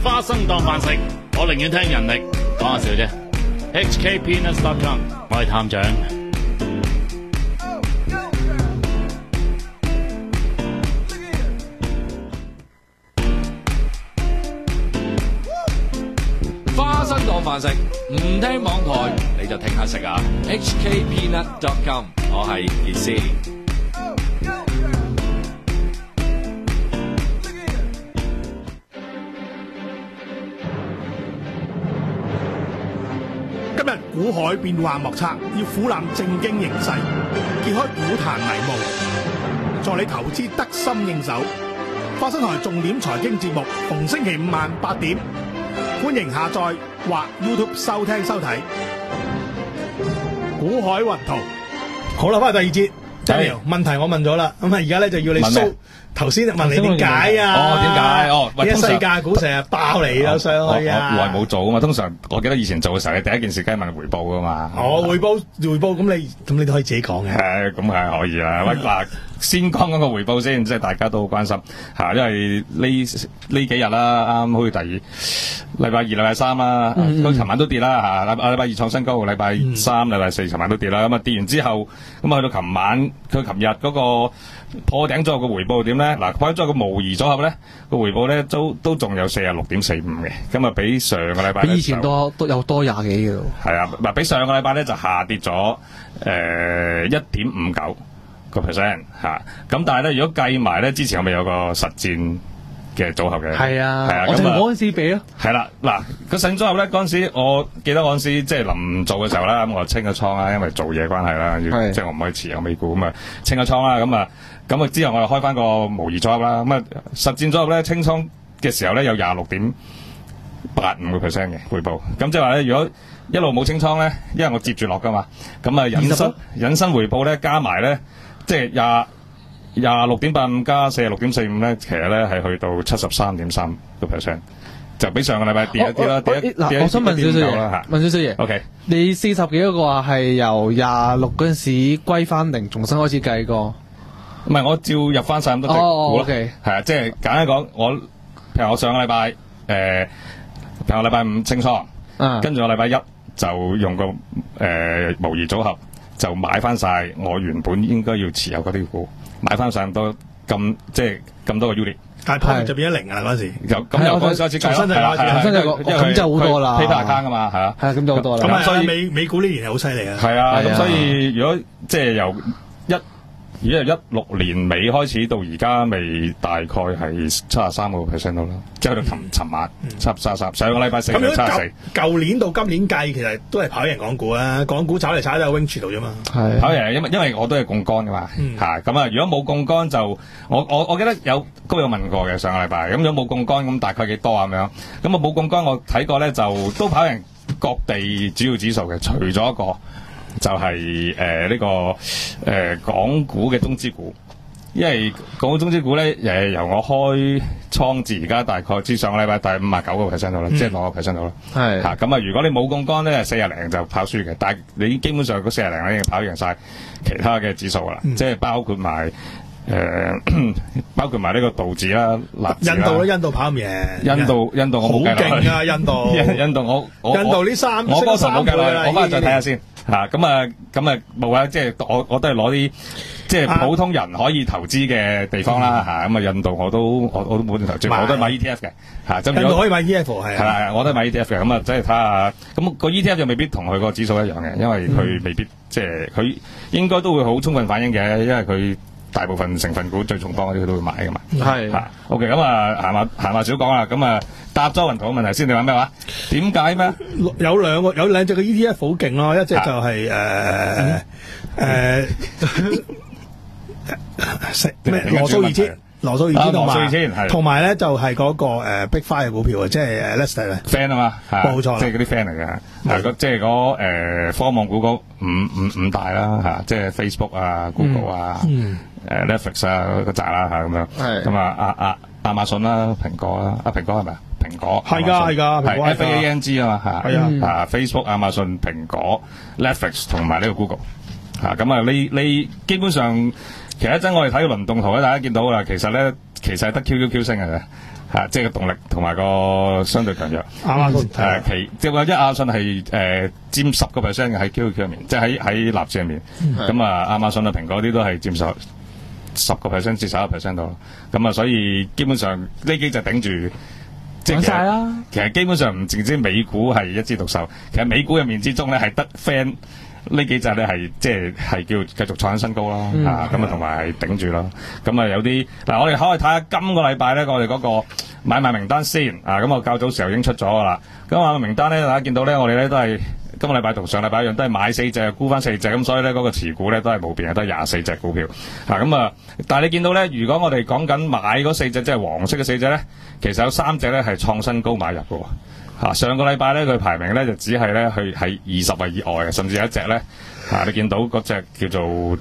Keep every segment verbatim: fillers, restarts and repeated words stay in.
花生當飯食，我寧願聽人力，講下笑啫。H K Peanuts dot com， 我係探長。 花生當飯食，唔聽網台你就聽下食啊 ！H K Peanuts dot com， 我係傑斯。 今日股海變幻莫測，要俯瞰正經形勢，揭開股壇迷霧，助你投資得心應手。花生台重點財經節目，逢星期五晚八點，歡迎下載或 YouTube 收聽收睇。股海雲圖，好啦，翻嚟第二節。Daniel，問題我問咗啦，咁啊而家咧就要你 show。頭先問你點解啊？ 哦，點解？哦， 喂，啲世界股成日爆嚟啦上去啊！ 我耐冇做啊嘛，通常我記得以前做嘅時候，你第一件事梗係問回報噶嘛。 哦，回報回報，咁你咁你都可以自己講嘅。 誒，咁係可以啦。喂，嗱，先講嗰個回報先，即係大家都好關心嚇，因為呢呢幾日啦，啱好似第二禮拜二、禮拜三啦，佢尋晚都跌啦嚇，禮禮拜二創新高，禮拜三、禮拜四尋晚都跌啦。咁啊跌完之後，咁啊去到尋晚，佢尋日嗰個破頂咗個回報點咧？嗱，破頂咗個模擬組合咧，個回報咧都都仲有四十六點四五嘅，咁啊比上個禮拜比以前多都有多廿幾嘅咯。 係啊，嗱，比上個禮拜咧就下跌咗誒一點五九個 percent 嚇，咁但係咧如果計埋咧之前我咪有個實戰嘅組合嘅， 係啊， 係啊， 我就嗰陣時比咯。 係啦，嗱個實戰組合咧嗰陣時，我記得嗰陣時即係臨做嘅時候啦，咁我清咗倉啦，因為做嘢關係啦，要即係我唔可以持有美股咁啊，清咗倉啦，咁啊。咁啊之後我又開翻個模擬組合啦，咁啊實戰組合咧清倉嘅時候咧有廿六點八五個 percent 嘅回報，咁即係話咧如果一路冇清倉咧，因為我接住落噶嘛，咁啊引申引申回報咧加埋咧，即係廿廿六點八五加四十六點四五咧，其實咧係去到七十三點三個 percent，就比上個禮拜跌一啲啦，跌一嗱，我想問少少嘢，問少少嘢。 OK， 你四十幾嗰個話係由廿六嗰陣時歸翻定重新開始計過？ 唔係，我照入翻晒咁多隻股咯，係啊，即係簡單講，我譬如我上個禮拜誒，譬如我禮拜五清倉，跟住我禮拜一就用個誒模擬組合就買翻晒我原本應該要持有嗰啲股，買翻晒咁多咁即係咁多個 unit， 但係 profit 就變咗零㗎啦嗰陣時， 就咁又嗰陣時重新就開始， 重新就咁就好多啦 ，paper account 㗎嘛，係啊， 係啊，咁就好多啦。 咁所以美美股呢年係好犀利啊， 係啊，咁所以如果即係由一而家由一六年尾開始到而家，未大概係七十三個 percent 到啦，即係去到尋尋晚七十三，上個禮拜四就七十四。 舊年到今年計，其實都係跑贏港股啊，港股炒嚟炒去喺 Wing 度啫嘛。 係跑贏，因為因為我都係槓桿噶嘛，嚇咁啊！如果冇槓桿就我我我記得有都有問過嘅上個禮拜，咁如果冇槓桿咁大概幾多啊咁樣？咁啊冇槓桿我睇過咧就都跑贏各地主要指數嘅，除咗一個。就係誒呢個誒、呃、港股嘅中資股，因為港股中資股咧誒、呃、由我開倉至而家大概至上個禮拜大五啊九個 percent 到啦，即係六個 percent 到啦。係嚇咁啊！如果你冇槓桿咧，四廿零就跑輸嘅，但係你基本上嗰四廿零咧已經跑贏晒其他嘅指數啦，嗯、即係包括埋。誒、呃，包括埋呢個道指啦、納指啦， 印度咧，印度跑唔贏。 印度，印度我冇計啦。 好勁啊！印度， 印度我我印度呢三， 我嗰頭冇計啦。我翻去再睇下先。 嚇， 咁啊，咁啊冇啊，即係我我都係攞啲即係普通人可以投資嘅地方啦嚇。咁啊，印度我都我我都冇點投資，我都係買 E T F 嘅嚇。 印度可以買 E T F 係。 係啦，我都係買 E T F 嘅。咁啊，即係睇下，咁個 E T F 就未必同佢個指數一樣嘅，因為佢未必即係佢應該都會好充分反映嘅，因為佢。大部分成分股最重磅嗰啲佢都會買噶嘛，係嚇。OK，咁啊，閒話閒話少講啦。咁啊，答周雲圖嘅問題先，你話咩話？點解咩？ 有兩個有兩隻嘅 E T F 好勁咯，一隻就係誒誒咩羅素二千。羅素二千同埋，同埋咧就係嗰個誒 Big Five 嘅股票啊，即係 Lester 啊 ，fan 啊嘛， 冇錯， 即係嗰啲 fan 嚟嘅，係即係嗰誒科網股嗰五五五大啦嚇，即係 Facebook 啊、Google 啊、誒 Netflix 啊嗰扎啦嚇咁樣，咁啊亞亞亞馬遜啦、蘋果啦，啊蘋果係咪啊？蘋果係㗎係㗎， 係 F A N G 啊嘛嚇， 係啊 Facebook、亞馬遜、蘋果、Netflix 同埋呢個 Google 嚇，咁啊你你基本上。其實一陣我哋睇個輪動圖咧，大家見到啦，其實咧其實係得 Q Q Q 升嘅啫， 嚇，即係個動力同埋個相對強弱。 亞馬遜誒其即係話一亞馬遜係誒佔十個 percent 嘅喺 Q Q 入面，即係喺喺納指入面。咁啊亞馬遜啊蘋果啲都係佔十十個 percent 至十一個 percent 度。咁啊所以基本上呢幾隻頂住。即係晒啦。 其實基本上唔淨止美股係一枝獨秀，其實美股入面之中咧係得 friend 呢幾隻咧係即係係叫繼續創新高咯， 嗯、 啊咁啊同埋係頂住咯。咁啊有啲嗱，我哋可以睇下今個禮拜咧，我哋嗰個買賣名單先啊。咁我較早時候已經出咗噶啦。咁啊名單咧，大家見到咧，我哋咧都係今個禮拜同上禮拜一樣，都係買四隻沽翻四隻，咁所以咧嗰、那個持股咧都係冇變，都係廿四隻股票。啊咁啊，但係你見到咧，如果我哋講緊買嗰四隻即係黃色嘅四隻咧，其實有三隻咧係創新高買入嘅喎。嚇、啊、上個禮拜咧佢排名咧就只係咧去喺二十位以外嘅，甚至有一隻咧嚇、啊、你見到嗰隻叫做誒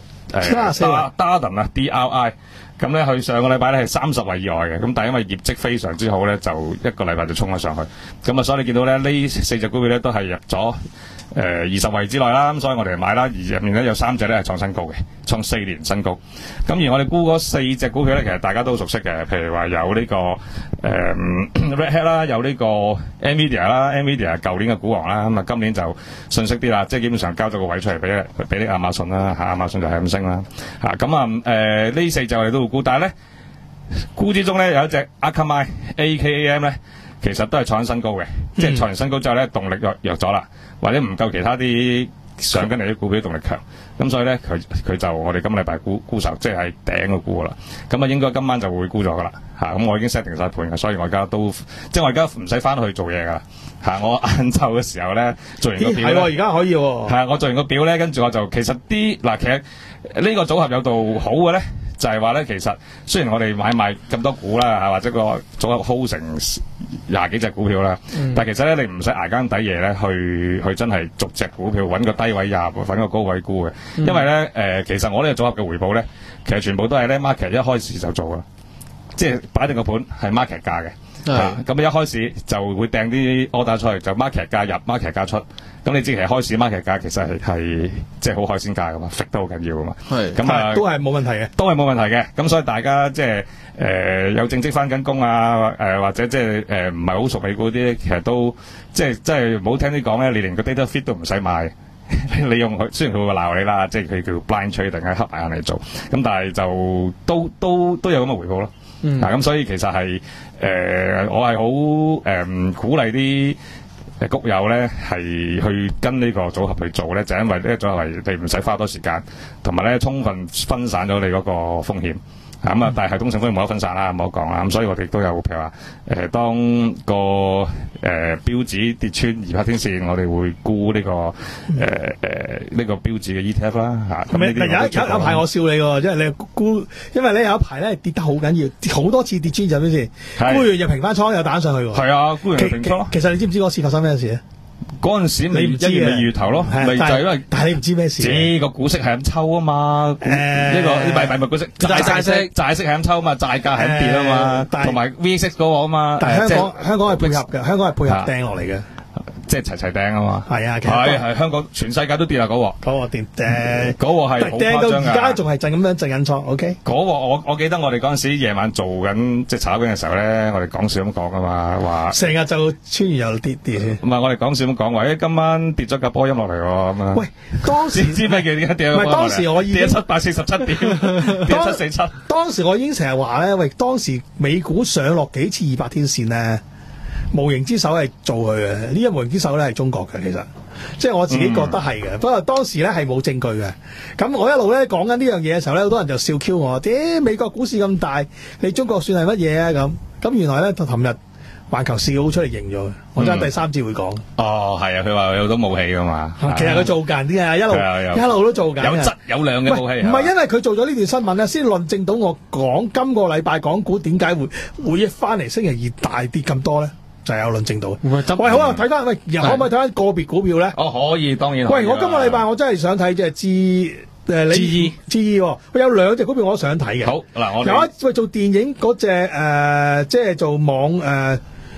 Darden 啊 D R I， 咁咧佢上個禮拜咧係三十位以外嘅，咁但係因為業績非常之好咧，就一個禮拜就衝咗上去，咁啊所以你見到咧呢四隻股票咧都係入咗誒二十位之內啦，咁所以我哋買啦，而入面咧有三隻咧係創新高嘅，創四年新高。咁而我哋估嗰四隻股票咧，其實大家都熟悉嘅，譬如話有呢、這個誒、呃、Red Hat 啦，有呢個 Nvidia 啦 ，Nvidia 舊年嘅股王啦，咁啊今年就順息啲啦，即係基本上交咗個位出嚟俾俾啲亞馬遜啦，嚇亞馬遜就係咁升啦，嚇咁啊誒呢四隻我哋都會估，但係咧估之中咧有一隻 Akamai A K A M 咧。其實都係創新高嘅，嗯、即係創完新高之後咧，動力弱弱咗啦，或者唔夠其他啲上緊嚟啲股票動力強，咁所以咧佢佢就我哋今個禮拜沽沽售，即係頂個沽噶啦，咁啊應該今晚就會沽咗噶啦，嚇、啊、咁我已經 set 定晒盤嘅，所以我而家都即係我而家唔使翻去做嘢噶啦，嚇、啊、我晏晝嘅時候咧做完個表咧， 係而家可以喎， 係啊，我做完個表咧，跟住我就其實啲嗱，其實呢個組合有度好嘅咧。就係話咧，其實雖然我哋買賣咁多股啦，嚇或者個組合 hold 成廿幾隻股票啦，嗯、但係其實咧你唔使捱更抵夜咧，去去真係逐隻股票揾個低位入，揾個高位沽嘅，嗯、因為咧誒、呃，其實我呢個組合嘅回報咧，其實全部都係咧 market 一開始就做啦，即係擺定個盤係 market 價嘅。咁、啊、一開始就會掟啲 order 出去，就 market 價入 market 價出。咁你知其實開市 market 價其實係係即係好海鮮價噶嘛 fit 都好緊要噶嘛。係咁啊，都係冇問題嘅，都係冇問題嘅。咁所以大家即係誒有正職翻緊工啊，誒、呃、或者即係誒唔係好熟美股啲，其實都即係即係唔好聽啲講咧，你連個 data fit 都唔使買。你用佢，雖然佢會鬧你啦，即係佢叫 blind trade 定係黑眼嚟做，咁但係就都都都有咁嘅回報咯。嗯，嗱咁、啊、所以其實係誒、呃、我係好誒鼓勵啲誒谷友咧係去跟呢個組合去做咧，就因為呢個組合係你唔使花多時間，同埋咧充分分散咗你嗰個風險。咁啊，但係系統性風險冇得分散啦，唔好講啦。咁所以我哋都有譬如話，誒、呃、當個誒、呃、標指跌穿二百天線，我哋會沽呢、這個誒誒呢個標指嘅 E T F 啦嚇。咁、啊、有有有排我笑你喎，因為你沽，因為咧有一排咧跌得好緊要，好多次跌穿咗先先，沽完又平翻倉又彈上去喎。係啊，沽完又平倉。其實你知唔知嗰次發生咩事咧？嗰陣時你唔知嘅，月頭咯，咪就係因為，但係你唔知咩事。呢個股息係咁抽啊嘛，呢個唔係唔係股息，債債息債息係咁抽啊嘛，債價係咁跌啊嘛，同埋 V X 嗰個啊嘛。但係香港香港係配合嘅，香港係配合掟落嚟嘅，即係齊齊掟啊嘛。係啊，係係香港全世界都跌啦嗰鑊，嗰鑊跌誒，嗰鑊係好誇張㗎。而家仲係震咁樣震緊倉 ，OK？嗰鑊我我記得我哋嗰陣時夜晚做緊即係炒緊嘅時候咧，我哋講笑咁講啊嘛，話成日就穿完又跌跌。唔係我哋講笑咁講話，誒今晚跌咗架波音落嚟喎咁啊！喂，當時知咩叫點解跌咗？唔係當時我已經跌咗七百四十七點，跌七四七。當時我已經成日話咧，喂，當時美股上落幾次二百天線咧。無形之手係做佢嘅，呢一無形之手咧係中國嘅，其實即係我自己覺得係嘅。嗯、不過當時咧係冇證據嘅。咁我一路咧講緊呢樣嘢嘅時候咧，好多人就笑 Q 我，啲、欸、美國股市咁大，你中國算係乜嘢啊？咁咁原來咧，就琴日環球市好出嚟認咗嘅。我真係第三節會講。哦，係啊，佢話有好多武器噶嘛。其實佢做緊啲啊，一路一路都做緊。有質有量嘅武器。唔係因為佢做咗呢段新聞咧，先論證到我講今個禮拜港股點解會會一翻嚟星期二大跌咁多咧？就係有論證到。喂，好啊，睇翻喂，可唔可以睇翻個別股票咧？哦，可以，當然可以。喂，我今個禮拜我真係想睇即係 G 誒，你 G G 喎，我有兩隻股票我都想睇嘅。好嗱，我有一喂做電影嗰隻誒，即係做網誒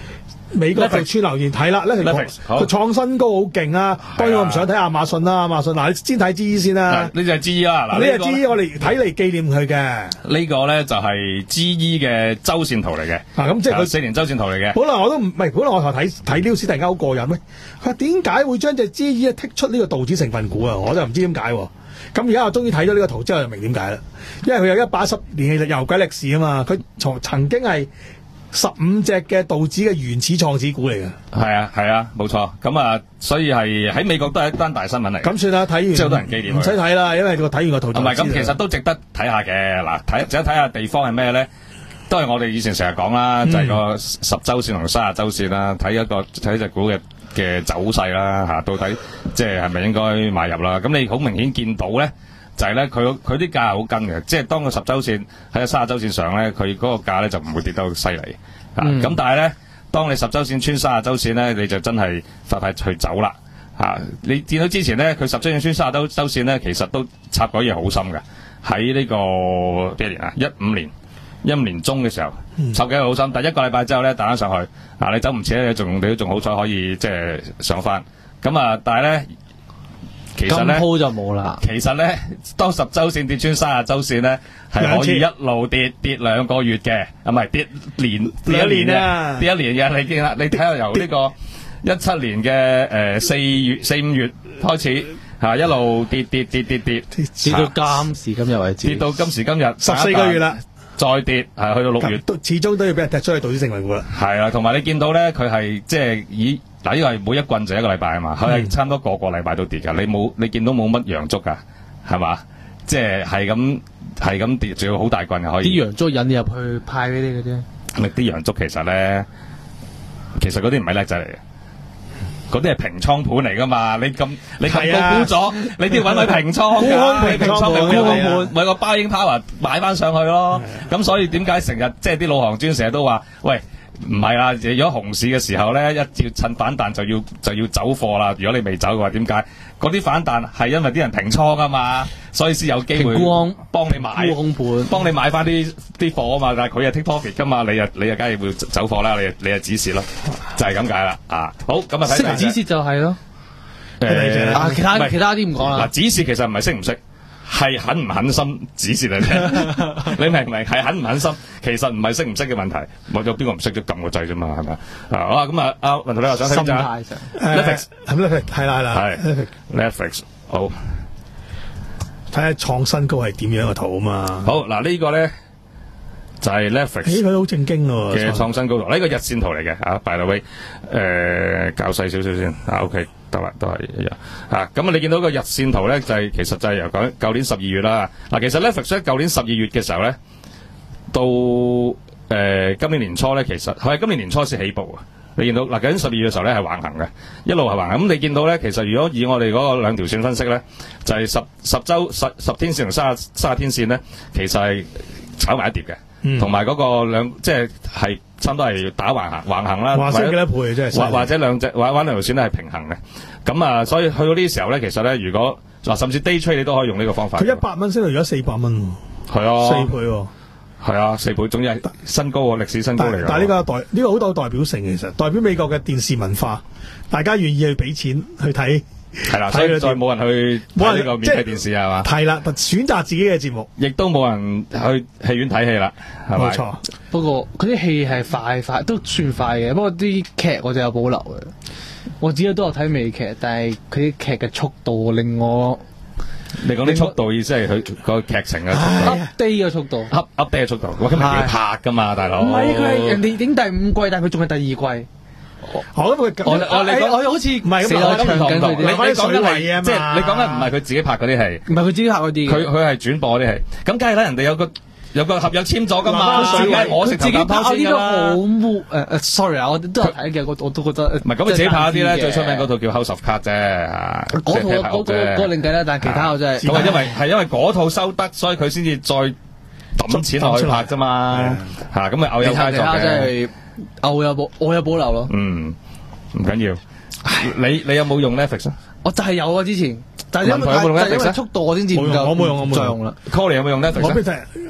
美國就串流言睇啦，呢條佢創新高好勁啊！當然我唔想睇亞馬遜啦，亞馬遜嗱，你先睇 G E 先啦。 呢就係 G E 啦，嗱呢個 G E 我哋睇嚟紀念佢嘅。 呢個咧就係 G E 嘅周線圖嚟嘅。 啊，咁即係佢四年周線圖嚟嘅。 本來我都唔係，本來我頭睇睇 news 突然間好過癮咩？佢話點解會將隻 G E 剔出呢個道指成分股啊？我就唔知點解。咁而家我終於睇咗呢個圖之後就明點解啦。因為佢有一百一十年嘅遊鬼歷史啊嘛，佢從曾經係十五隻嘅道指嘅原始創始股嚟嘅。 係啊係啊，冇錯。咁啊，所以係喺美國都係一單大新聞嚟。 咁算啦，睇完之後都人紀念。 唔使睇啦，因為我睇完個圖就知。 唔係咁，其實都值得睇下嘅。嗱，睇值得睇下地方係咩咧？都係我哋以前成日講啦，嗯、就係個十周線同三十周線啦，睇一個睇隻股嘅嘅走勢啦嚇，到底即係係咪應該買入啦？咁你好明顯見到咧，就係咧佢佢啲價係好跟嘅，即係當個十周線喺個三十周線上咧，佢嗰個價咧就唔會跌得好犀利嚇。咁、嗯、但係咧，當你十周線穿三十周線咧，你就真係快快去走啦嚇。你見到之前咧，佢十周線穿三十周周線咧，其實都插嗰嘢好深嘅，喺呢個幾年啊？一五年。一五年中嘅時候，插幾個好深，但一個禮拜之後咧，彈翻上去，啊你走唔切咧，仲你都仲好彩可以即係上翻。咁啊，但係咧，其實咧， 鋪就冇啦。 其實咧，當十周線跌穿三十周線咧，係可以一路跌跌兩個月嘅，啊唔係跌年跌一年啊，跌一年嘅。你見啦，你睇下由呢個一七年嘅誒四月四五月開始，嚇一路跌跌跌跌跌， 跌到今時今日為止， 跌到今時今日十四個月啦。 再跌係去到六月， 始終都要俾人踢出去道指成分股啦。 係啊，同埋你見到咧，佢係即係以嗱呢個係每一棍就一個禮拜啊嘛，佢係差唔多個個禮拜都跌㗎。你冇你見到冇乜陽燭㗎，係嘛？即係係咁係咁跌，仲要好大棍嘅可以。 啲陽燭引你入去派俾你嘅啫。 咪啲陽燭其實咧，其實嗰啲唔係叻仔嚟嘅。嗰啲係平倉盤嚟噶嘛？你咁你咁高估咗，你都要揾佢平倉㗎。平倉咪沽空盤，咪個 buying power 買翻上去咯。咁所以點解成日即係啲老行專成日都話，喂唔係啦，如果熊市嘅時候咧，一要趁反彈就要就要走貨啦。如果你未走嘅話，點解？嗰啲反彈係因為啲人平倉啊嘛，所以先有機會幫你買沽空盤，幫你買翻啲啲貨啊嘛。但係佢係 take profit 㗎嘛，你又你又梗係會走貨啦，你你又止蝕咯，就係咁解啦。啊，好咁啊， 識止蝕就係咯。誒啊，其他其他啲唔講啦。 嗱，止蝕其實唔係識唔識，係狠唔狠心止蝕嚟嘅。你明唔明？係狠唔狠心，其實唔係識唔識嘅問題。冇咗邊個唔識都撳個掣啫嘛，係咪啊？好啊，咁啊，阿文圖你話想睇咩啊 ？Netflix 係咪 Netflix？係啦係啦， 係 Netflix。好， 睇下創新高係點樣嘅圖啊嘛。 好嗱，呢個咧就係 Netflix。咦， 佢好正經喎嘅創新高圖，呢個日線圖嚟嘅啊。By the way，誒較細少少先啊。OK。得啦，都係一樣嚇。咁啊，你見到個日線圖咧，就係、是、其實就係由講舊年十二月啦。嗱，其實 Netflix 喺舊年十二月嘅時候咧，到誒、呃、今年年初咧，其實係今年年初先起步啊。你見到嗱，舊年十二月嘅時候咧係橫行嘅，一路係橫行。咁你見到咧，其實如果以我哋嗰個兩條線分析咧，就係、是、十十週十十天線同三十三十天線咧，其實係炒埋一碟嘅，同埋嗰個兩即係係。差唔多係打橫行橫行啦， 或者幾多倍真係， 或或者兩隻或者兩條線咧係平衡嘅。咁啊，所以去到呢啲時候咧，其實咧，如果嗱甚至 day trade 你都可以用呢個方法。 佢一百蚊升到而家四百蚊喎， 係啊， 四倍喎， 係啊，四倍，總之係新高喎，歷史新高嚟㗎。 但係呢個代呢、呢個好有代表性嘅，其實代表美國嘅電視文化，大家願意去俾錢去睇。 係啦，所以再冇人去睇呢個免費電視係嘛？ 係啦，選擇自己嘅節目， 亦都冇人去戲院睇戲啦，係咪？ 冇錯。 不過嗰啲戲係快快都算快嘅，不過啲劇我就有保留嘅。我自己都有睇美劇，但係佢啲劇嘅速度令我， 你講啲速度意思係佢個劇情嘅 update 嘅速度 ，up update 嘅速度。我今日要拍㗎嘛，大佬。 唔係佢係人哋已經第五季，但係佢仲係第二季。 我我我你講我好似唔係咁我唱緊佢哋，你講緊水位啊嘛， 即係你講緊唔係佢自己拍嗰啲戲， 唔係佢自己拍嗰啲， 佢佢係轉播嗰啲戲，咁梗係啦，人哋有個有個合約簽咗噶嘛， 水位我食自己拍呢個好污誒誒 sorry 啊，我都有睇嘅，我我都覺得唔係咁佢自己拍嗰啲咧，最出名嗰套叫 House of Cards 啫， 嗰套嗰個嗰個另計啦，但係其他我真係咁啊，因為係因為嗰套收得，所以佢先至再抌錢落去拍啫嘛，嚇咁咪偶有佳作嘅， 我有保我有保留咯， 嗯。唔緊要，你你有冇用 Netflix 啊？ 我就係有啊，之前，但係因為但係因為速度我先至唔夠， 我冇用，我冇用啦。 Colin 有冇用 Netflix？ 我俾睇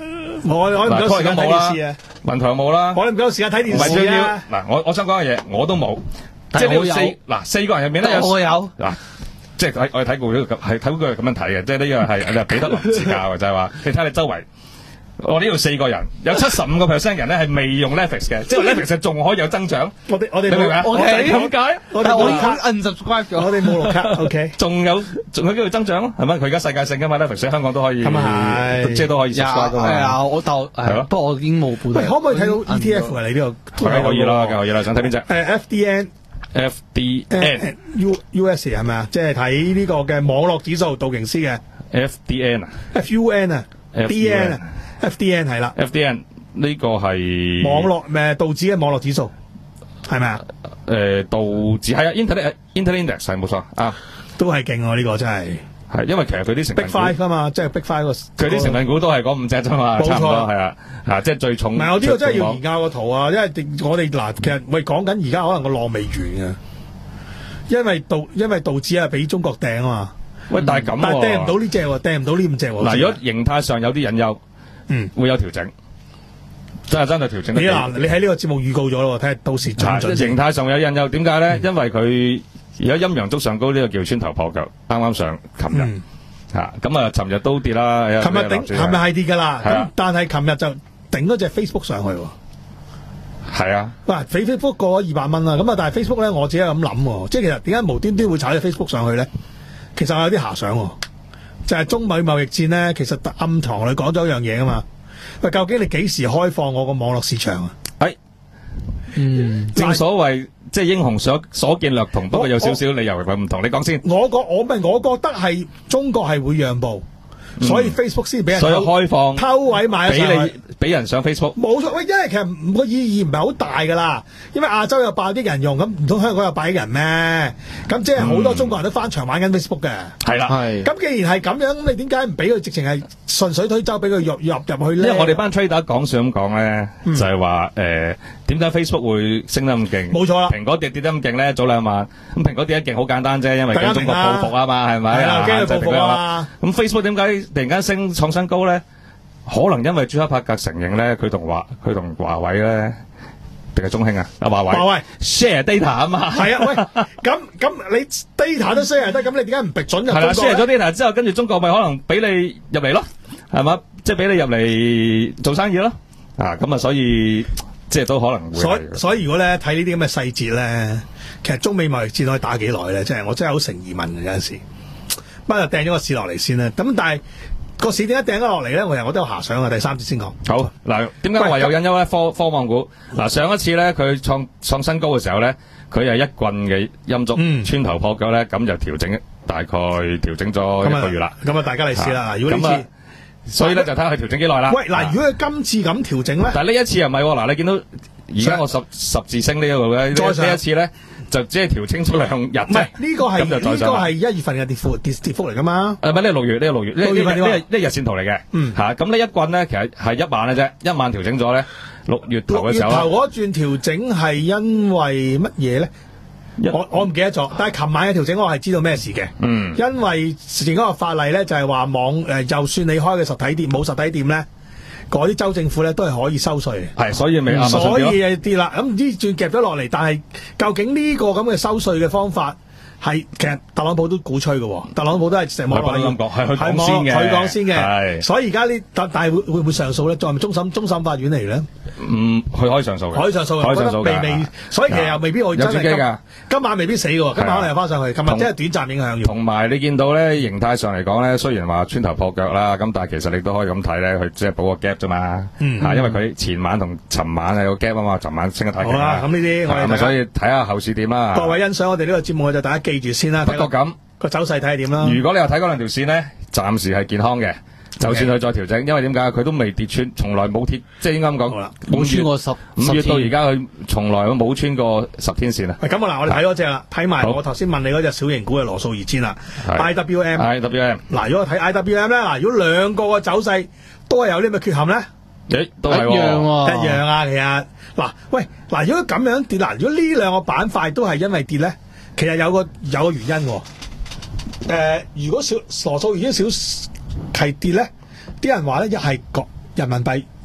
我我唔夠時間睇電視啊， 文台冇啦， 我哋唔夠時間睇電唔係最要視啊。 嗱，我我想講嘅嘢我都冇，即係你四嗱四個人入面咧有我有嗱。即係睇我哋睇過呢個係睇過係咁樣睇嘅，即係呢個係你係彼得林指教嘅，就係話你睇你周圍，我呢度四個人有七十五個 percent 人咧係未用 Netflix 嘅，即係 Netflix 仲可以有增長。 我哋我哋你明唔明啊？ 我哋點解？ 我但係我已哋冇卡， 經 unsubscribe 咗。 我哋冇錄卡。OK， 仲有仲有機會增長咯，係咪？佢而家世界性㗎嘛 Netflix 喺香港都可以， 咁啊係即係都可以 subscribe 㗎嘛。 係啊，我但係係咯不過我已經冇報。 喂，可唔可以睇到 E T F 啊？你呢個係可以啦，梗係可以啦。想睇邊隻誒 F D N。 ？F D N U U S 係咪啊？即係睇呢個嘅網絡指數道瓊斯嘅 F D N 啊 F U N 啊 D N 啊 F D N 係啦， ，F D N 呢個係網絡誒道指嘅網絡指數係咪啊？ 誒道指係啊 Internet Internet Index 係冇錯啊， 都係勁喎，呢個真係係因為其實佢啲成 Big 分股 Five 啊嘛，即係 Big Five 個佢啲成分股都係嗰五隻啫嘛， 冇錯差唔多係啊，啊即係最重。 唔係我呢個真係要研究個圖啊，因為我哋嗱其實喂講緊而家可能個浪未完啊，因為道因為道指啊俾中國掟啊嘛， 喂，但係咁但係掟唔喎到呢只喎，掟唔到呢五隻喎。 嗱，如果形態上有啲隱憂， 嗯會有調整，真係真係調整得幾。 你嗱，你喺呢個節目預告咗咯，睇下到時進唔進啊形態上有隱憂，點解咧？因為佢而家陰陽燭上高，呢個叫穿頭破腳，啱啱上琴日嗯嚇，咁啊，尋日都跌啦。 琴日頂，琴日係跌㗎啦。 係啊咁但係琴日就頂咗隻 Facebook 上去喎。 係啊， 嗱，Facebook 過咗二百蚊啦。咁啊，但係 Facebook 咧，我自己係咁諗喎，即係其實點解無端端會炒隻 Facebook 上去咧？其實我有啲遐想喎，就係中美貿易戰咧，其實暗藏裏講咗一樣嘢啊嘛。喂，究竟你幾時開放我個網絡市場啊？ 誒， 嗯， 正所謂即係英雄所所見略同，不過有少少理由係唔同。你講先， 我覺我咪我覺得係中國係會讓步，所以 Facebook 先俾人所以偷開放偷位買咗俾上去你俾人上 Facebook。 冇錯，喂，因為其實個意義唔係好大㗎啦，因為亞洲有百億人用，咁唔通香港有百億人咩？咁即係好多中國人都翻牆玩緊 Facebook 嘅。 係啦， 係。 咁既然係咁樣，咁你點解唔俾佢直情係順水推舟，俾佢入入入去咧？ 因為我哋班 trader 講笑咁講咧， 嗯就係話誒點解 Facebook 會升得咁勁？ 冇錯啦蘋果跌跌得咁勁咧，早兩晚咁蘋果跌得勁好簡單啫，因為驚中國大家明啦報復啊嘛，係咪？ 係啦啊驚佢報復啊嘛嘛。咁 Facebook 點解突然間升創新高咧？可能因為朱克伯格承認咧，佢同華佢同華為咧，定係中興啊？阿華為華為 share data 啊嘛。 係啊，喂，咁咁你 data 都 share 得，咁你點解唔逼准入係啦，share 咗中國咧？ data 之後，跟住中國咪可能俾你入嚟咯，係嘛？即係俾你入嚟做生意咯。啊，咁啊，所以即係都可能會所以係嘅。 所以如果咧睇呢啲咁嘅細節咧，其實中美貿易戰可以打幾耐咧？真係我真係好成疑問嘅有陣時。不過掟咗個市落嚟先啦。咁但係個市點解掟咗落嚟咧？我又我都有遐想啊。第三節先講。 好嗱，點解話有隱憂咧？科科網股嗱，上一次咧佢創創新高嘅時候咧，佢係一棍嘅陰燭、 嗯穿頭破腳咧，咁就調整大概調整咗一個月啦。 咁啊，大家嚟試啦。 啊如果呢咁啊所以咧就睇下佢調整幾耐啦。 次，喂嗱， 啊如果佢今次咁調整咧， 但係呢一次又唔係喎，嗱你見到而家我十十字星呢一度咧，呢再上呢一次咧就只係調清咗兩日啫。 唔係呢個係咁就再呢個上啦係一月份嘅跌幅跌跌幅嚟噶嘛？ 誒唔係呢個六月，呢個六月，呢呢呢六月份點啊呢呢日線圖嚟嘅。 嗯嚇咁呢一棍咧，其實係一晚嘅啫，一晚調整咗咧，六月頭六月嘅時候啦。 頭嗰轉調整係因為乜嘢咧？ 一我我唔記得咗，但係琴晚嘅調整我係知道咩事嘅。 嗯因為前嗰個法例咧就係話網誒、呃，就算你開嘅實體店冇實體店咧，嗰啲州政府咧都係可以收稅嘅。 係，所以咪啱啱上所以咗咯。 就跌啦。咁呢轉夾咗落嚟，但係究竟呢個咁嘅收稅嘅方法係其實特朗普都鼓吹嘅喎，特朗普都係成網唔係不能咁講係佢講網先嘅佢講先嘅。 係所以而家呢，但但係會會唔會上訴咧？再係咪終審終審法院嚟咧？ 嗯，佢可以上訴嘅， 可以上訴嘅， 可以上訴我覺得未未㗎。 所以其實又未必我有真係今轉機㗎。 今晚未必死嘅喎，今晚可能又翻上去。琴日同真係短暫影響咗。 同埋你見到咧形態上嚟講咧，雖然話穿頭破腳啦，咁但係其實你都可以咁睇咧，佢只係補個 gap 啫嘛。 嗯嚇因為佢前晚同尋晚係有 gap 啊嘛，尋晚升得太勁好啦，咁呢啲我哋係咪？ 大家所以睇下後市點啦。 各位欣賞我哋呢個節目就大家記住先啦。 不過咁， 個走勢睇下點啦。 如果你話睇嗰兩條線咧，暫時係健康嘅。就算佢再調整，因為點解佢都未跌穿，從來冇跌，即係應該咁好啦講， 冇穿過十五月十天到而家佢從來都冇穿過十天線啊。 喂，咁啊嗱，我哋睇嗰只啦，睇埋好我頭先問你嗰只小型股嘅羅素二千啦係 ，I W M。 I W M， 嗱，如果我睇 I W M 咧，嗱，如果兩個嘅走勢都係有啲咁嘅缺陷咧， 誒都係一樣喎。 喎， 一樣啊，其實嗱，喂，嗱，如果咁樣跌，嗱，如果呢兩個板塊都係因為跌咧，其實有個有個原因喎。誒，如果小羅素已經少係跌咧，啲人話咧一係國人民幣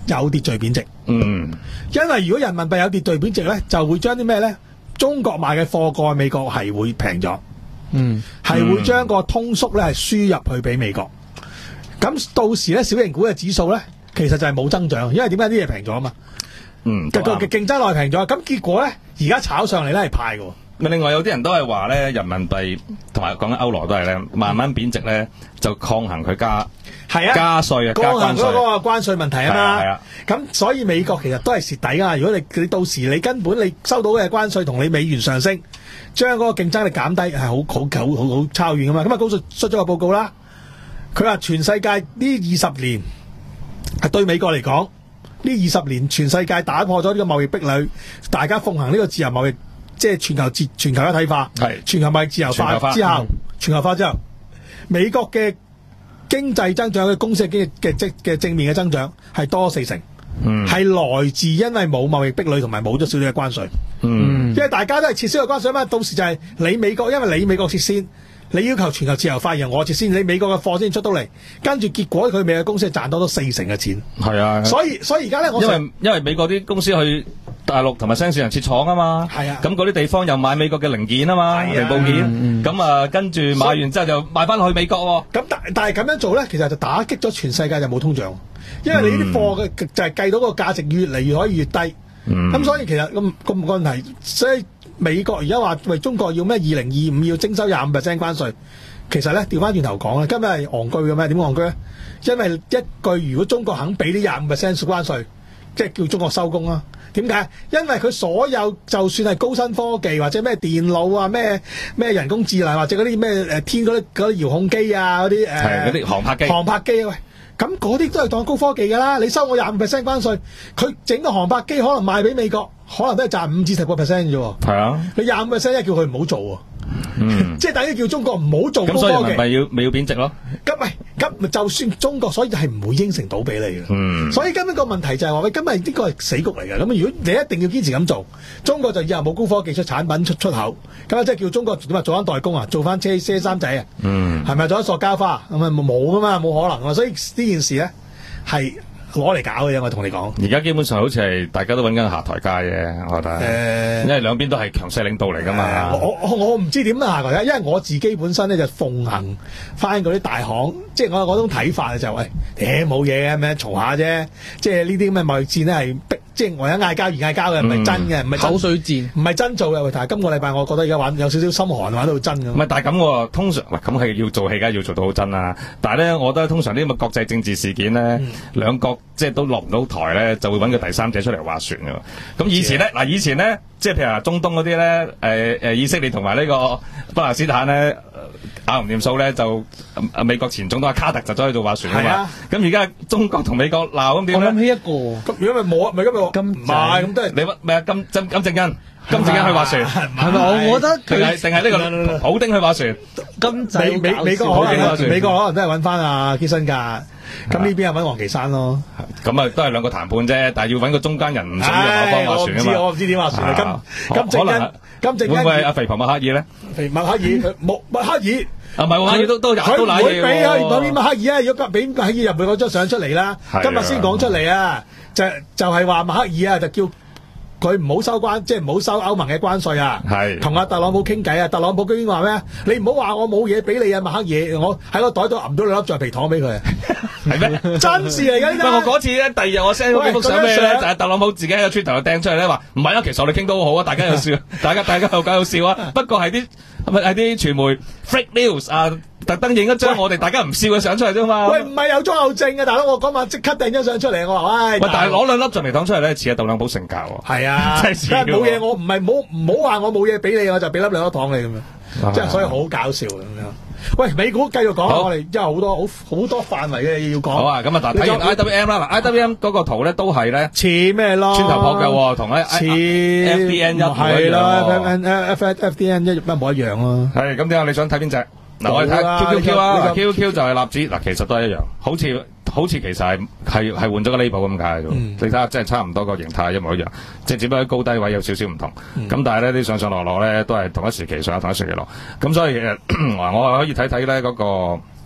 有秩序貶值。 嗯， 因為如果人民幣有秩序貶值咧，就會將啲咩咧？中國賣嘅貨過去美國係會平咗， 嗯， 係會將個通縮咧係輸入去俾美國。咁到時咧，小型股嘅指數咧，其實就係冇增長，因為點解啲嘢平咗啊嘛？ 嗯， 個個嘅競爭內平咗，咁結果咧，而家炒上嚟咧係派嘅。 另外有啲人都係話咧，人民幣同埋講緊歐羅都係咧，慢慢貶值咧，就抗衡佢加係啊加稅啊，加抗衡嗰關稅。 個關稅問題啊嘛。 係啊， 咁所以美國其實都係蝕底噶。如果你你到時你根本你收到嘅關稅同你美元上升，將嗰個競爭力減低，係好好好好好差遠噶嘛。咁啊，高盛出咗個報告啦，佢話全世界呢二十年係對美國嚟講，呢二十年全世界打破咗呢個貿易壁壘，大家奉行呢個自由貿易。即係全球自全球一體化， 係全球貿易自由化之後，全球化之後，美國嘅經濟增長嘅公司嘅嘅嘅嘅正面嘅增長係多四成， 嗯， 係來自因為冇貿易壁壘同埋冇咗少少嘅關稅， 嗯， 因為大家都係撤銷個關稅嘛，到時就係你美國，因為你美國撤先，你要求全球自由化，然後我撤先，你美國嘅貨先出到嚟，跟住結果佢美國公司係賺多咗四成嘅錢， 係啊， 所以所以而家咧，我因為因為美國啲公司去大陸同埋新市場設廠啊嘛， 係啊， 咁嗰啲地方又買美國嘅零件啊嘛，零部件，咁啊跟住買完之後就賣翻去美國喎。 咁但但係咁樣做咧，其實就打擊咗全世界就冇通脹，因為你呢啲貨嘅就係計到個價值越嚟越可以越低。咁、嗯、所以其實咁咁個問題，所以美國而家話喂中國要咩二零二五要徵收廿五 percent 關稅，其實咧調翻轉頭講咧，今日係戇居嘅咩？點戇居咧？因為一句如果中國肯俾啲廿五 percent 關稅，即係叫中國收工啦。點解？因為佢所有就算係高新科技或者咩電腦啊、咩咩人工智能或者嗰啲咩誒天嗰啲嗰啲遙控機啊、嗰啲誒嗰啲航拍機、 航拍機啊，喂，咁嗰啲都係當高科技㗎啦。你收我廿五 percent 關稅，佢整個航拍機可能賣俾美國，可能都係賺五至十個 percent 啫喎。係啊， 你廿五 percent 一叫佢唔好做喎。嗯，即係等於叫中國唔好做高科技。 咁所以人民幣要咪要貶值咯？ 咁咪咁就算中國，所以係唔會應承到俾你嘅。 嗯， 所以根本個問題就係話喂，今日呢個係死局嚟嘅。咁如果你一定要堅持咁做，中國就以後冇高科技出產品出出口，咁啊即係叫中國點啊做翻代工啊，做翻車車衫仔啊，嗯，係咪做翻塑膠花咁啊冇噶嘛，冇可能啊。所以呢件事咧係攞嚟搞嘅啫，我同你講。 而家基本上好似係大家都揾緊下台階嘅，我覺得。誒、呃，因為兩邊都係強勢領導嚟㗎嘛。 呃、我我我唔知點下台階，因為我自己本身咧就奉行翻嗰啲大行，即係我嗰種睇法就係、是、喂，誒冇嘢嘅咩，嘈下啫。即係呢啲咁嘅貿易戰咧係逼，即係我一嗌交而嗌交嘅，唔係真嘅，唔係口水戰， 唔係真做嘅。但係今個禮拜我覺得而家玩有少少心寒，玩到真咁。 唔係，但係咁喎，通常喂咁係要做戲，梗係要做到好真啦。但係咧，我覺得通常呢啲咁嘅國際政治事件咧，嗯、兩國即係都落唔到台咧，就會揾個第三者出嚟劃船㗎。咁以前咧，嗱以前咧，即係譬如話中東嗰啲咧，誒、呃、誒以色列同埋呢個巴勒斯坦咧，拗唔掂數咧，就啊美國前總統阿卡特就走去做劃船啊嘛。咁而家中國同美國鬧咁點咧？ 我諗起一個， 咁如果咪冇，咪今日唔係咁都係你乜咩啊？金金金正恩。金正恩去劃船， 係咪？我覺得定係定係呢個普丁去劃船？ 金仔美美美國可能美國可能都係揾翻阿基辛格，咁呢邊係揾王岐山咯。 咁啊，都係兩個談判啫，但係要揾個中間人唔想用下方劃船啊嘛。 我唔知點劃船啊！金金正恩，金正恩會唔會係阿肥婆麥克爾咧？ 肥麥克爾佢麥麥克爾。 啊，唔係，麥克爾都都都佢賴嘢喎。佢唔會俾啊， 俾麥克爾啊！如果俾麥克爾入去嗰張相出嚟啦，今日先講出嚟啊！就就係話麥克爾啊，就叫佢唔好收關，即係唔好收歐盟嘅關稅啊！係同阿特朗普傾偈啊！特朗普居然話咩？你唔好話我冇嘢俾你啊，麥克爾！我喺個袋度揞咗兩粒橡皮糖俾佢啊！係咩？真事嚟㗎呢單！ 我嗰次咧，第二日我 send 咗幾幅相俾你咧，就係特朗普自己喺個 Twitter 度掟出嚟咧，話唔係啊，其實我哋傾都好啊，大家又笑，大家大家又搞又笑啊！不過係啲係啲傳媒 fake news 啊，特登影一張我哋大家唔笑嘅相出嚟啫嘛。喂，唔係有裝有證嘅大佬，我嗰晚即刻掟張相出嚟，我話喂，喂，但係攞兩粒橡皮糖出嚟咧，似係特朗普性格喎。係啊，真係似冇嘢，我唔係冇唔好話我冇嘢俾你，我就俾粒兩粒糖你咁樣，即係所以好搞笑咁樣。喂，美股繼續講，我哋因為好多好好多範圍嘅嘢要講。好啊，咁啊，嗱，睇完 I W M 啦，嗱 I W M 嗰個圖咧都係咧似咩咯？穿頭破腳喎，同咧似 F D N 一係啦 ，F F F D N 一一模一樣咯。係咁點解你想睇邊隻？嗱，我哋睇 Q Q Q 啊 ，Q Q Q 就係納指，嗱，其實都係一樣，好似。好似其實係係係換咗個 label 咁解啫，你睇下，即係差唔多個形態一模一樣，即係只不過高低位有少少唔同。咁、嗯、但係咧啲上上落落咧都係同一時期上，同一時期落。咁所以誒，我可以睇睇咧嗰個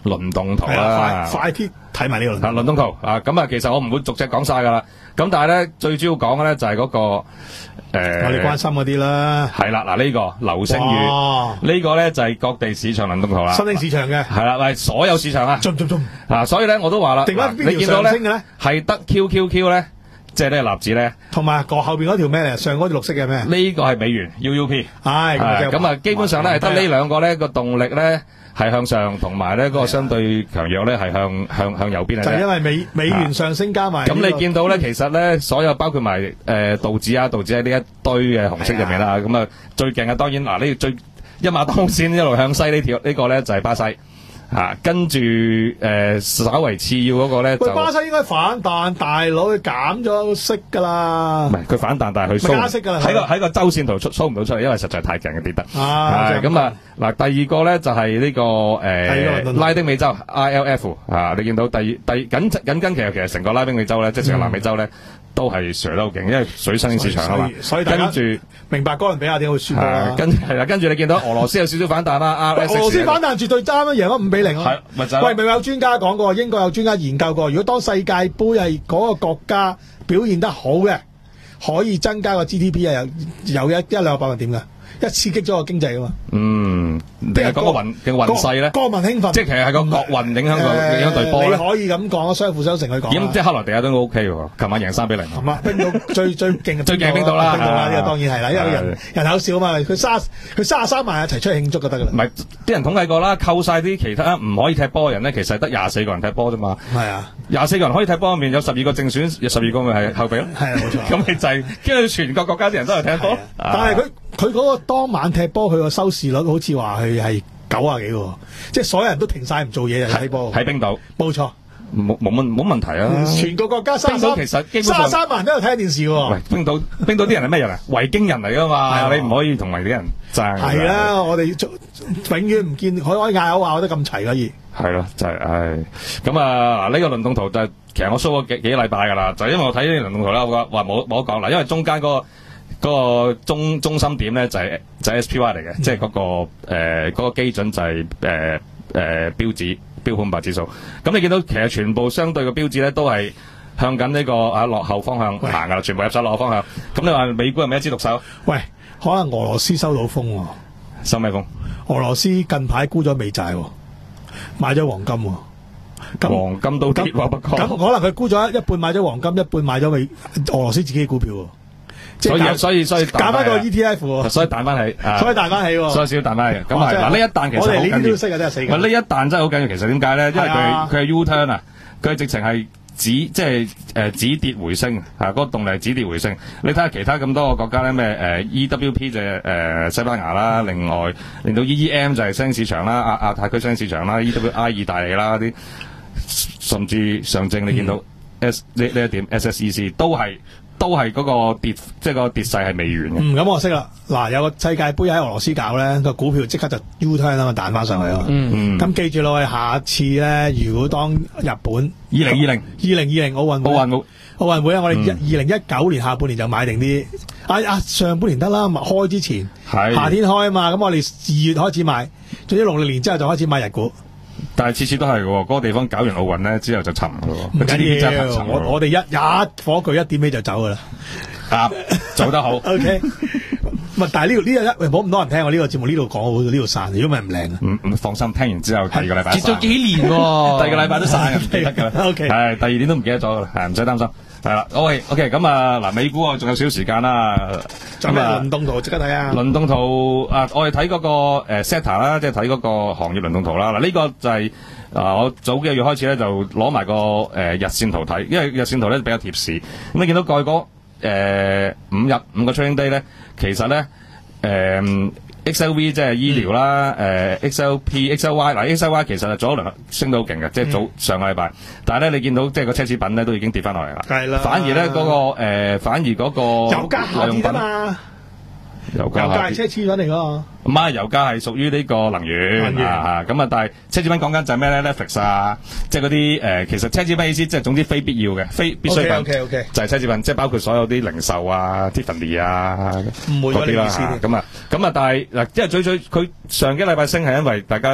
輪動圖係啦啊，快快啲睇埋呢個輪啊，輪動圖啊，咁啊，其實我唔會逐隻講晒噶啦。咁但係咧，最主要講嘅咧就係嗰個誒， 我哋關心嗰啲啦。 係啦，嗱呢個流星雨哇呢個咧就係各地市場輪動圖啦。 新興市場嘅， 係啦，喂，所有市場啊， 中中中， 啊，所以咧我都話啦， 定翻邊條你見到上升嘅咧？ 係得 Q Q Q 咧，即係呢個納指咧， 同埋個後邊嗰條咩嚟？上嗰條綠色嘅咩？ 呢個係美元 U U P。 係係咁啊，基本上咧係得呢兩個咧個動力咧係向上，同埋咧嗰個相對強弱咧係向向向右邊嚟就係因嘅。 為美美元上升加埋呢個。 咁你見到咧，其實咧所有包括埋誒道指啊，道指喺呢一堆嘅紅色入面啦。咁啊最勁嘅當然嗱呢個最一馬當先一路向西呢條呢個咧就係巴西。啊，跟住誒、呃，稍為次要嗰個咧就喂，巴西應該反彈，大佬佢減咗息㗎啦唔。係佢反彈，但係佢咪加息㗎啦喺個喺個周線圖出 show 唔到出嚟，因為實在太勁嘅跌得。 啊係咁啊，嗱第二個咧就係呢、個誒、 第二個拉丁美洲 I L F 啊，你見到第第緊緊跟其實其實成個拉丁美洲咧，即係成個南美洲咧。都係上得好勁，因為水新興市場啊嘛， 所以大家跟住明白哥倫比亞點會輸波啦係。跟係啦，跟住你見到俄羅斯有少少反彈啦，啊俄羅斯反彈絕對爭啊，贏咗五比零係啊！ 咪就係喂，咪有專家講過，英國有專家研究過，如果當世界盃係嗰個國家表現得好嘅，可以增加個 G D P 啊，有有一一兩個百分點㗎，一刺激咗個經濟㗎嘛。 嗯，定係講個運定運勢咧？ 國民興奮， 即係其實係個國運影響個誒影響隊波咧。 你可以咁講，相輔相成去講。 咁即係克羅地亞都 O K 喎，琴晚贏三比零。 係嘛？冰島最最勁嘅最勁係冰島啦冰島啦，呢係個當然係啦，因為人人口少啊嘛，佢三佢三十三萬一齊出去慶祝就得㗎啦。 唔係啲人統計過啦，扣晒啲其他唔可以踢波嘅人咧，其實係得廿四個人踢波啫嘛。 係啊， 廿四個人可以踢波入面有十二個正選，有十二個咪係後備咯。 係啊冇錯咁你就係跟住全國國家啲人都係踢波。 但係佢佢嗰個當晚踢波，佢個收視率好似話佢係九啊幾喎，即係所有人都停晒唔做嘢就睇波。 喺冰島冇錯， 冇冇問冇問題啊。 全個國家三十三， 冰島其實基本上三十三萬人都有睇電視喎。 喂，冰島冰島啲人係咩人啊？維京人嚟噶嘛，你唔可以同埋啲人爭。 係啦，我哋做永遠唔見可可以嗌口話得咁齊可以。 係咯，就係、唉，咁啊，呢、這個輪動圖就係、其實我 show 咗幾幾禮拜噶啦，就係因為我睇呢個輪動圖啦，我話冇冇得講啦，因為中間嗰、那個嗰、那個中中心點咧就係、是、就係、是、S P Y 嚟嘅，嗯、即係嗰、那個誒嗰、呃那個基準就係誒誒標指標普五百指數，咁你見到其實全部相對嘅標指咧都係向緊呢、這個啊落後方向行噶啦，全部入晒落後方向，咁你話美股係咪一枝獨秀？ 喂，可能俄羅斯收到風喎、 收咩風？ 俄羅斯近排沽咗美債喎。買咗黃金喎，咁黃金都跌喎，不過咁可能佢沽咗一半買咗黃金，一半買咗美俄羅斯自己嘅股票喎，即係所以揀所以所以揀翻個 E T F 喎， 所以彈翻起，啊所以彈翻起喎， 所以少彈翻起。咁哇真係係嗱，呢一彈其實好我哋呢啲緊要。 都識嘅，真係死喂，呢一彈真係好緊要。其實點解咧？因為係啊佢佢係 U turn 啊，佢係直情係止即係誒止跌回升啊！嗰、個動力係止跌回升。你睇下其他咁多個國家咧，咩誒、呃、E W P 就係、是、誒、呃、西班牙啦，另外令到 E E M 就係新興市場啦，亞亞太區新興市場啦 ，E W I 意大利啦啲，甚至上證你見到 S 呢呢一點 S S E C 都係。都係嗰個跌，即係個跌勢係未完嘅。 嗯，咁我識啦。嗱，有個世界盃喺俄羅斯搞咧，個股票即刻就 U turn 啊嘛，彈翻上去啊嘛。 嗯， 咁記住咯，下次咧，如果當日本二零二零二零二零奧運會奧運會奧運會啊，我哋嗯二零一九年下半年就買定啲。啊啊，上半年得啦，開之前係夏天開啊嘛，咁我哋二月開始買，總之農曆年之後就開始買日股。 但係次次都係嘅喎，嗰、個地方搞完奧運咧之後就沉嘅喎， 唔個 G D P 真係緊要， 沉我我哋一一火炬一點起就走噶啦。 啊，做得好。 O K，唔係，但係呢度呢個喂，冇咁多人聽我呢個節目，呢度講好，呢度散，如果唔係唔靚啊。 唔唔放心，聽完之後第二個禮拜跌咗幾年喎， 第二個禮拜都散嘅，唔記得㗎啦。 OK 係第二年都唔記得咗㗎啦，係唔使擔心。係啦，OK OK，咁啊嗱，美股啊仲有少少時間啦。 仲有咩咁啊輪動圖即刻睇啊？ 輪動圖啊，我哋睇嗰個誒 Seta 啦，即係睇嗰個行業輪動圖啦。嗱，呢個就係啊，我早幾個月開始咧就攞埋個誒日線圖睇，因為日線圖咧比較貼市。咁你見到過去嗰誒五日五個 trading day 咧，其實咧誒 X L V 即係醫療啦，誒 X L P、X L Y 嗱 X L Y 其實係早一輪升到好勁嘅，即係早上個禮拜。但係咧你見到即係個奢侈品咧都已經跌翻落嚟啦。 係啦反而咧嗰個誒，反而嗰個油價下跌啊嘛， 油油價係價下跌。 奢侈品嚟噶。 唔係，油價係屬於呢個能源能源啊，咁啊，但係奢侈品講緊就係咩咧 Netflix 啊，即係嗰啲誒，其實奢侈品意思即係總之非必要嘅，非必需品 OK，OK，OK 就係奢侈品，即係包括所有啲零售啊、Tiffany 啊唔會嗰啲啦嗰啲意思嚇咁啊，咁啊，但係嗱，因為最最佢上幾禮拜升係因為大家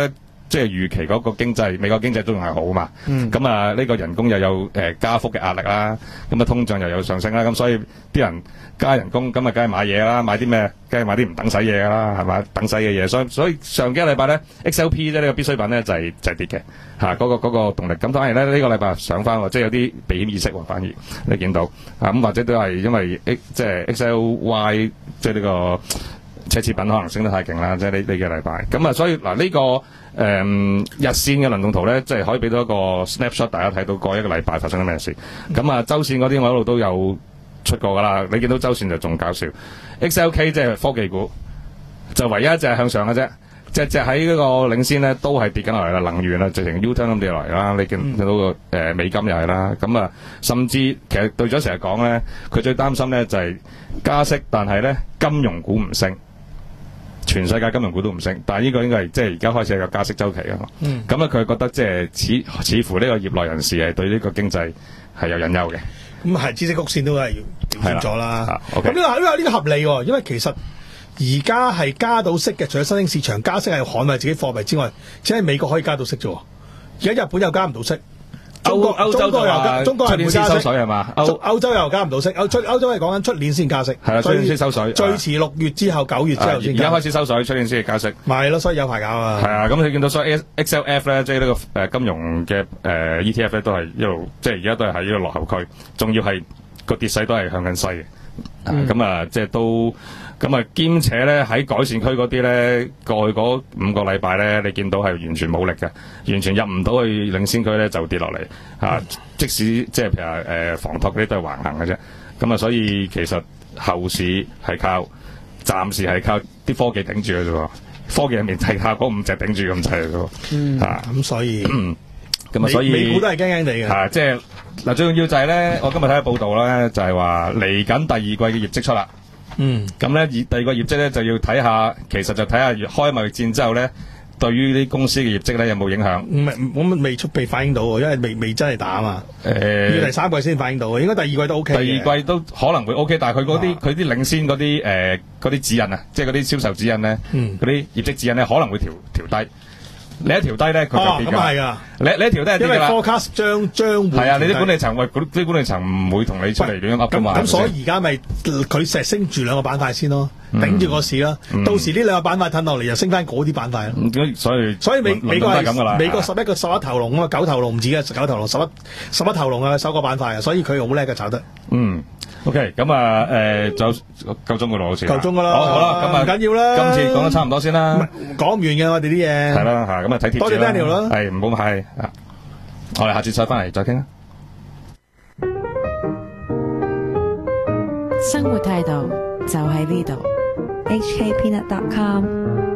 即係預期嗰個經濟，美國經濟都仲係好嘛。咁、嗯、啊，呢、這個人工又有誒、呃、加幅嘅壓力啦，咁啊通脹又有上升啦，咁所以啲人加人工，咁啊梗係買嘢啦，買啲咩？梗係買啲唔等使嘢啦，係嘛？等使嘅嘢，所以所以上幾個禮拜咧 ，X L P 咧呢個必需品咧就係、是、就係、是、跌嘅嚇，嗰、那個嗰、那個動力。咁反而咧呢、這個禮拜上翻喎，即係有啲避險意識喎，反而你見到啊咁或者都係因為 X 即係 X L Y 即係呢個。奢侈品可能升得太勁啦，即係呢呢幾個禮拜咁啊，所以嗱呢、這個誒、嗯、日線嘅輪動圖咧，即係可以俾到一個 snapshot，大家睇到過一個禮拜發生咗咩事。咁、嗯、啊，周線嗰啲我一路都有出過噶啦，你見到周線就仲搞笑。X L K 即係科技股，就唯一一隻向上嘅啫，隻隻喺嗰個領先咧都係跌緊落嚟啦，能源啦，直情 U-turn 咁跌落嚟啦，你見見到個誒、呃、美金又係啦，咁啊，甚至其實對咗成日講咧，佢最擔心咧就係、是、加息，但係咧金融股唔升。全世界金融股都唔升，但係呢個應該係即係而家開始係個加息週期啊嘛。咁啊佢覺得即係似似乎呢個業內人士係對呢個經濟係有隱憂嘅。 咁係知識曲線都係調整咗啦。咁呢、呢個呢個呢個合理喎，因為其實而家係加到息嘅，除咗新興市場加息係捍衞自己貨幣之外，只係美國可以加到息啫。而家日本又加唔到息。中國歐洲又加，中國係唔會加息係嘛？歐歐洲又加唔到息，歐出歐洲係講緊出年先加息， 係啦，出年先收水， 最遲六月之後九月之後先。而家開始收水，出年先加息。 咪係咯，所以有排搞啊。 係啊，咁你見到所以 X L F 咧，即係呢個誒金融嘅誒 E T F 咧，都係一路即係而家都係喺呢個落後區，仲要係個跌勢都係向緊西嘅。咁啊，即係都咁啊，兼且咧喺改善區嗰啲咧，過去嗰五個禮拜咧，你見到係完全冇力嘅，完全入唔到去領先區咧，就跌落嚟嚇。即使即係譬如話誒房託嗰啲都係橫行嘅啫。咁啊，所以其實後市係靠暫時係靠啲科技頂住嘅啫喎。科技入面係靠嗰五隻頂住咁滯嘅喎。嚇咁所以咁啊，所以美股都係驚驚地嘅嚇，即係。嗱，最重要就係咧，我今日睇下報道咧，就係話嚟緊第二季嘅業績出啦。嗯，咁咧，第二個業績咧就要睇下，其實就睇下開貿易戰之後咧，對於啲公司嘅業績咧有冇影響？唔係，我未出被反映到，因為未未真係打啊嘛。誒、呃，要第三季先反映到，應該第二季都 OK。第二季都可能會 OK，但係佢嗰啲佢啲領先嗰啲誒嗰啲指引啊，即係嗰啲銷售指引咧，嗰、嗯、啲業績指引咧可能會調調低。你一調低咧，佢就跌㗎。咁係㗎。你你一調低係跌㗎啦。因為 forecast 將將會係啊，你啲管理層喂，嗰啲管理層唔會同你出嚟亂噏㗎嘛。咁所以而家咪佢成日升住兩個板塊先咯，頂住個市啦。到時呢兩個板塊褪落嚟，又升翻嗰啲板塊咯。所以所以美美國係咁㗎啦。美國十一個十一頭龍啊嘛，九頭龍唔止嘅，九頭龍十一十一頭龍啊，收個板塊啊，所以佢好叻嘅炒得。嗯。OK，咁啊，誒，就夠鐘噶啦，好似夠鐘噶啦，好啦，咁啊，唔緊要啦，今次講得差唔多先啦，講唔完嘅我哋啲嘢，係啦吓，咁啊睇貼紙啦，多謝 Daniel 啦，係唔好客氣，我哋下次再翻嚟再傾啦。 生活態度就喺呢度，H K Peanut dot com。